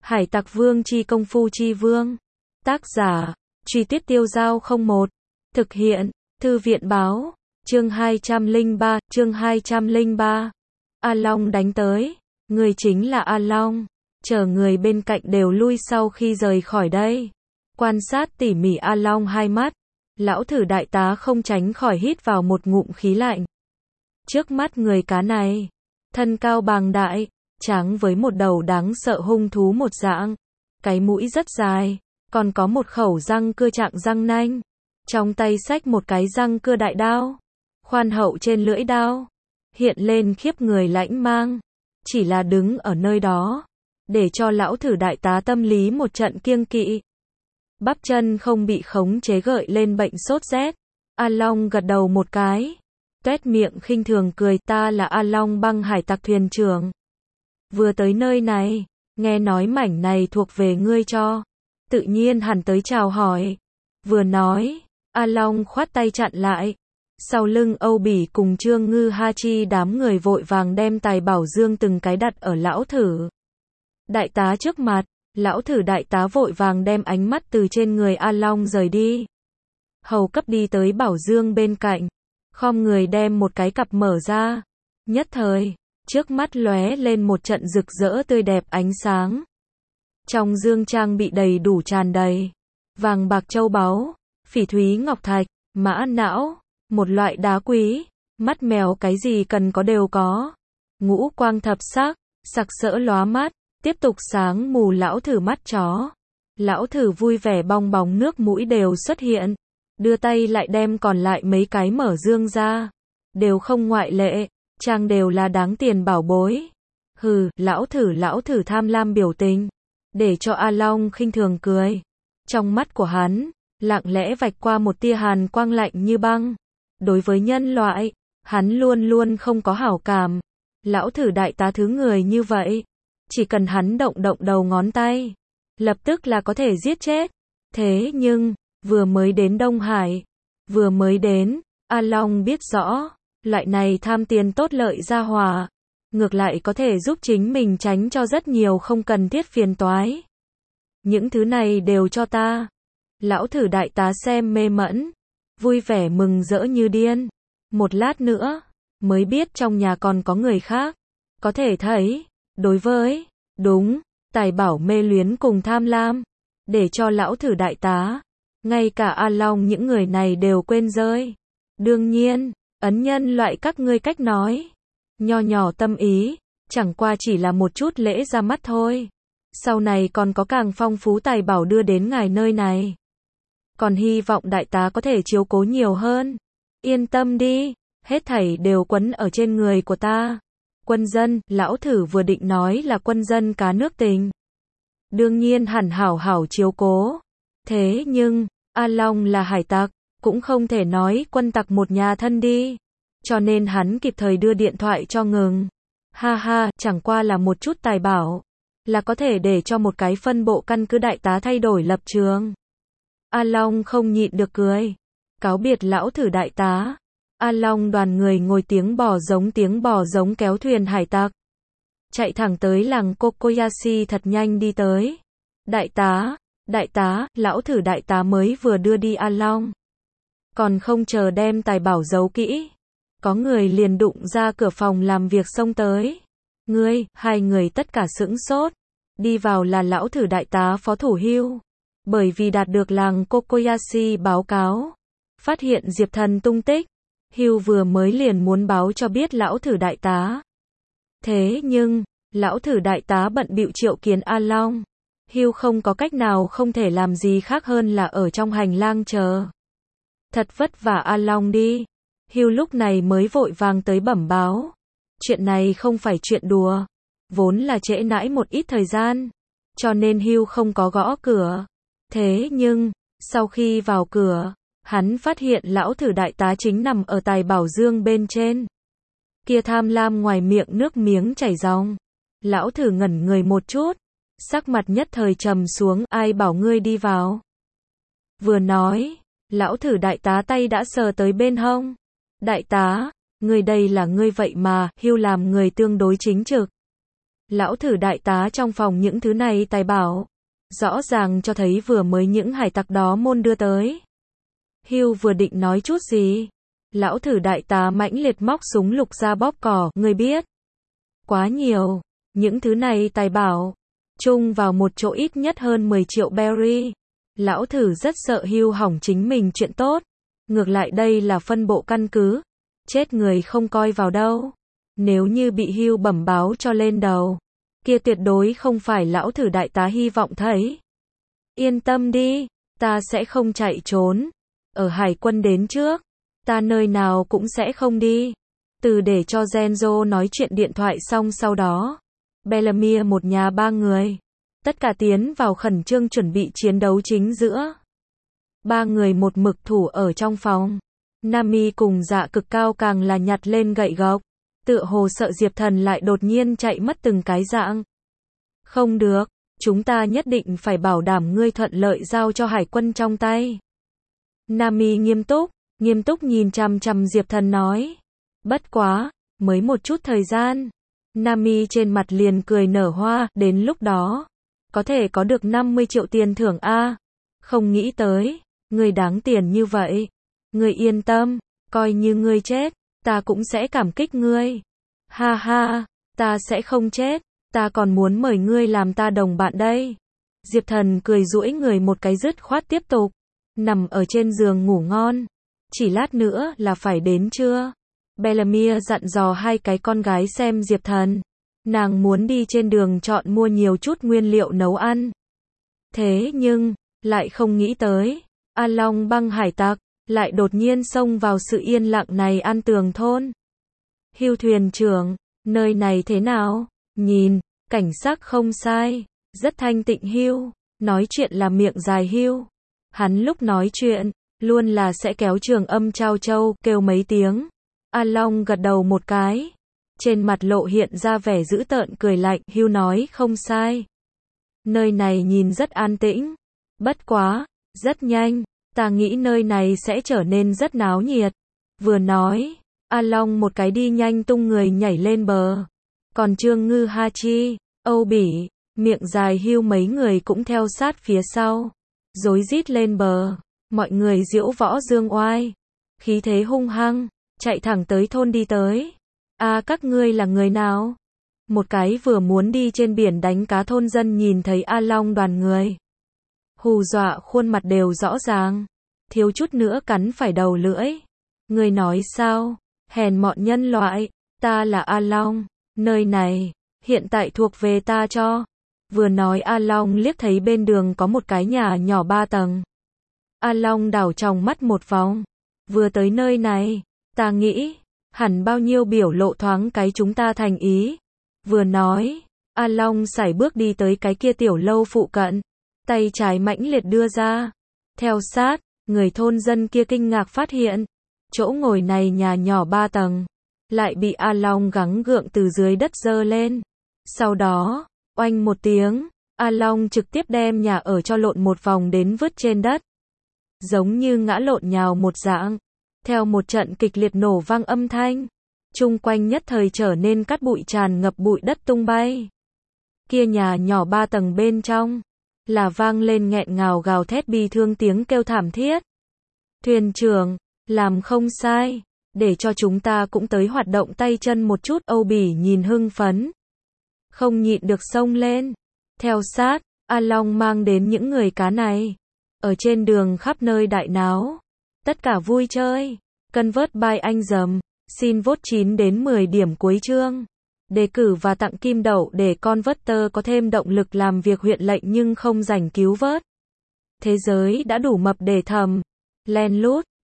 Hải Tặc Vương chi công phu chi vương. Tác giả, Truy Tuyết Tiêu Giao 01. Thực hiện, Thư viện báo. Chương 203. A Long đánh tới. Người chính là A Long. Chờ người bên cạnh đều lui sau khi rời khỏi đây. Quan sát tỉ mỉ A Long hai mắt. Lão thử đại tá không tránh khỏi hít vào một ngụm khí lạnh. Trước mắt người cá này, thân cao bàng đại, tráng với một đầu đáng sợ hung thú một dạng. Cái mũi rất dài, còn có một khẩu răng cưa trạng răng nanh. Trong tay xách một cái răng cưa đại đao. Khoan hậu trên lưỡi đao. Hiện lên khiếp người lãnh mang. Chỉ là đứng ở nơi đó. Để cho lão thử đại tá tâm lý một trận kiêng kỵ. Bắp chân không bị khống chế gợi lên bệnh sốt rét. A Long gật đầu một cái. Tuét miệng khinh thường cười, ta là A Long Băng hải tặc thuyền trưởng. Vừa tới nơi này, nghe nói mảnh này thuộc về ngươi cho. Tự nhiên hẳn tới chào hỏi. Vừa nói, A Long khoát tay chặn lại. Sau lưng Âu Bỉ cùng Trương Ngư Ha Chi đám người vội vàng đem tài bảo dương từng cái đặt ở lão thử đại tá trước mặt. Lão thử đại tá vội vàng đem ánh mắt từ trên người A Long rời đi. Hầu cấp đi tới bảo dương bên cạnh. Khom người đem một cái cặp mở ra. Nhất thời, trước mắt lóe lên một trận rực rỡ tươi đẹp ánh sáng. Trong dương trang bị đầy đủ tràn đầy. Vàng bạc châu báu, phỉ thúy ngọc thạch, mã não, một loại đá quý, mắt mèo cái gì cần có đều có. Ngũ quang thập sắc, sặc sỡ lóa mắt, tiếp tục sáng mù lão thử mắt chó. Lão thử vui vẻ bong bóng nước mũi đều xuất hiện. Đưa tay lại đem còn lại mấy cái mở dương ra. Đều không ngoại lệ, trang đều là đáng tiền bảo bối. Hừ, lão thử tham lam biểu tình. Để cho A Long khinh thường cười. Trong mắt của hắn, lặng lẽ vạch qua một tia hàn quang lạnh như băng. Đối với nhân loại, hắn luôn luôn không có hảo cảm. Lão thử đại tá thứ người như vậy. Chỉ cần hắn động đầu ngón tay, lập tức là có thể giết chết. Thế nhưng, vừa mới đến Đông Hải, vừa mới đến, A Long biết rõ, loại này tham tiền tốt lợi ra hỏa, ngược lại có thể giúp chính mình tránh cho rất nhiều không cần thiết phiền toái. Những thứ này đều cho ta. Lão thử đại tá xem mê mẩn, vui vẻ mừng rỡ như điên. Một lát nữa, mới biết trong nhà còn có người khác. Có thể thấy, đối với, đúng, tài bảo mê luyến cùng tham lam, để cho lão thử đại tá, ngay cả A Long những người này đều quên rơi. Đương nhiên, ấn nhân loại các ngươi cách nói, nho nhỏ tâm ý, chẳng qua chỉ là một chút lễ ra mắt thôi. Sau này còn có càng phong phú tài bảo đưa đến ngài nơi này. Còn hy vọng đại tá có thể chiếu cố nhiều hơn. Yên tâm đi, hết thảy đều quấn ở trên người của ta. Quân dân, lão thử vừa định nói là quân dân cá nước tình. Đương nhiên hẳn hảo chiếu cố. Thế nhưng, A Long là hải tặc, cũng không thể nói quân tặc một nhà thân đi. Cho nên hắn kịp thời đưa điện thoại cho ngừng. Ha ha, chẳng qua là một chút tài bảo. Là có thể để cho một cái phân bộ căn cứ đại tá thay đổi lập trường. A Long không nhịn được cười. Cáo biệt lão thử đại tá. A Long đoàn người ngồi tiếng bò giống kéo thuyền hải tặc. Chạy thẳng tới làng Kokoyashi thật nhanh đi tới. Đại tá, lão thử đại tá mới vừa đưa đi A Long. Còn không chờ đem tài bảo giấu kỹ. Có người liền đụng ra cửa phòng làm việc xông tới. Hai người tất cả sững sốt. Đi vào là lão thử đại tá phó thủ Hưu. Bởi vì đạt được làng Kokoyashi báo cáo. Phát hiện Diệp Thần tung tích. Hưu vừa mới liền muốn báo cho biết lão thử đại tá. Thế nhưng, lão thử đại tá bận bịu triệu kiến A Long. Hưu không có cách nào không thể làm gì khác hơn là ở trong hành lang chờ. Thật vất vả A Long đi. Hưu lúc này mới vội vàng tới bẩm báo. Chuyện này không phải chuyện đùa. Vốn là trễ nãi một ít thời gian. Cho nên Hưu không có gõ cửa. Thế nhưng, sau khi vào cửa, hắn phát hiện lão thử đại tá chính nằm ở tài bảo dương bên trên. Kia tham lam ngoài miệng nước miếng chảy ròng. Lão thử ngẩn người một chút. Sắc mặt nhất thời trầm xuống, ai bảo ngươi đi vào. Vừa nói, lão thử đại tá tay đã sờ tới bên hông. Đại tá, ngươi đây là ngươi vậy mà, Hưu làm người tương đối chính trực. Lão thử đại tá trong phòng những thứ này tài bảo. Rõ ràng cho thấy vừa mới những hải tặc đó môn đưa tới. Hugh vừa định nói chút gì. Lão thử đại tá mãnh liệt móc súng lục ra bóp cò, ngươi biết. Quá nhiều. Những thứ này tài bảo. Chung vào một chỗ ít nhất hơn 10 triệu berry. Lão thử rất sợ Hugh hỏng chính mình chuyện tốt. Ngược lại đây là phân bộ căn cứ. Chết người không coi vào đâu. Nếu như bị Hugh bẩm báo cho lên đầu. Kia tuyệt đối không phải lão thử đại tá hy vọng thấy. Yên tâm đi. Ta sẽ không chạy trốn. Ở hải quân đến trước. Ta nơi nào cũng sẽ không đi. Từ để cho Genzo nói chuyện điện thoại xong sau đó. Bellamy một nhà 3 người. Tất cả tiến vào khẩn trương chuẩn bị chiến đấu chính giữa. 3 người một mực thủ ở trong phòng. Nami cùng Dạ Cực Cao càng là nhặt lên gậy gộc. Tựa hồ sợ Diệp Thần lại đột nhiên chạy mất từng cái dạng. Không được, chúng ta nhất định phải bảo đảm ngươi thuận lợi giao cho hải quân trong tay. Nami nghiêm túc nhìn chằm chằm Diệp Thần nói. Bất quá, mới một chút thời gian. Nami trên mặt liền cười nở hoa, đến lúc đó, có thể có được 50 triệu tiền thưởng a. Không nghĩ tới, ngươi đáng tiền như vậy. Ngươi yên tâm, coi như ngươi chết, ta cũng sẽ cảm kích ngươi. Ha ha, ta sẽ không chết, ta còn muốn mời ngươi làm ta đồng bạn đây. Diệp Thần cười duỗi người một cái dứt khoát tiếp tục, nằm ở trên giường ngủ ngon. Chỉ lát nữa là phải đến trưa. Bellamy dặn dò 2 cái con gái xem Diệp Thần. Nàng muốn đi trên đường chọn mua nhiều chút nguyên liệu nấu ăn. Thế nhưng, lại không nghĩ tới, A Long băng hải tặc, lại đột nhiên xông vào sự yên lặng này an tường thôn. Hugh thuyền trưởng, nơi này thế nào? Nhìn, cảnh sắc không sai, rất thanh tịnh Hugh, nói chuyện là miệng dài Hugh. Hắn lúc nói chuyện, luôn là sẽ kéo trường âm trao châu, kêu mấy tiếng. A Long gật đầu một cái. Trên mặt lộ hiện ra vẻ dữ tợn cười lạnh, Hugh nói không sai. Nơi này nhìn rất an tĩnh. Bất quá, rất nhanh, ta nghĩ nơi này sẽ trở nên rất náo nhiệt. Vừa nói, A Long một cái đi nhanh tung người nhảy lên bờ. Còn Trương Ngư Hachi, Âu Bỉ, miệng dài Hugh mấy người cũng theo sát phía sau. Rối rít lên bờ, mọi người diễu võ dương oai. Khí thế hung hăng, chạy thẳng tới thôn đi tới. A các ngươi là người nào? Một cái vừa muốn đi trên biển đánh cá thôn dân nhìn thấy A Long đoàn người. Hù dọa khuôn mặt đều rõ ràng. Thiếu chút nữa cắn phải đầu lưỡi. Người nói sao? Hèn mọn nhân loại. Ta là A Long. Nơi này, hiện tại thuộc về ta cho. Vừa nói A Long liếc thấy bên đường có một cái nhà nhỏ 3 tầng. A Long đảo tròng mắt một vòng. Vừa tới nơi này, ta nghĩ, hẳn bao nhiêu biểu lộ thoáng cái chúng ta thành ý. Vừa nói, A Long sải bước đi tới cái kia tiểu lâu phụ cận. Tay trái mãnh liệt đưa ra. Theo sát, người thôn dân kia kinh ngạc phát hiện. Chỗ ngồi này nhà nhỏ 3 tầng. Lại bị A Long gắng gượng từ dưới đất giơ lên. Sau đó, oanh một tiếng, A Long trực tiếp đem nhà ở cho lộn một vòng đến vứt trên đất. Giống như ngã lộn nhào một dạng. Theo một trận kịch liệt nổ vang âm thanh. Chung quanh nhất thời trở nên cát bụi tràn ngập bụi đất tung bay. Kia nhà nhỏ 3 tầng bên trong. Là vang lên nghẹn ngào gào thét bi thương tiếng kêu thảm thiết. Thuyền trưởng, làm không sai. Để cho chúng ta cũng tới hoạt động tay chân một chút. Âu Bỉ nhìn hưng phấn. Không nhịn được xông lên. Theo sát, A Long mang đến những người cá này. Ở trên đường khắp nơi đại náo. Tất cả vui chơi. Convert by anh dầm. Xin vote 9 đến 10 điểm cuối chương. Đề cử và tặng kim đậu để Converter có thêm động lực làm việc huyện lệnh nhưng không rảnh cứu vớt. Thế giới đã đủ mập để thầm. Len lút.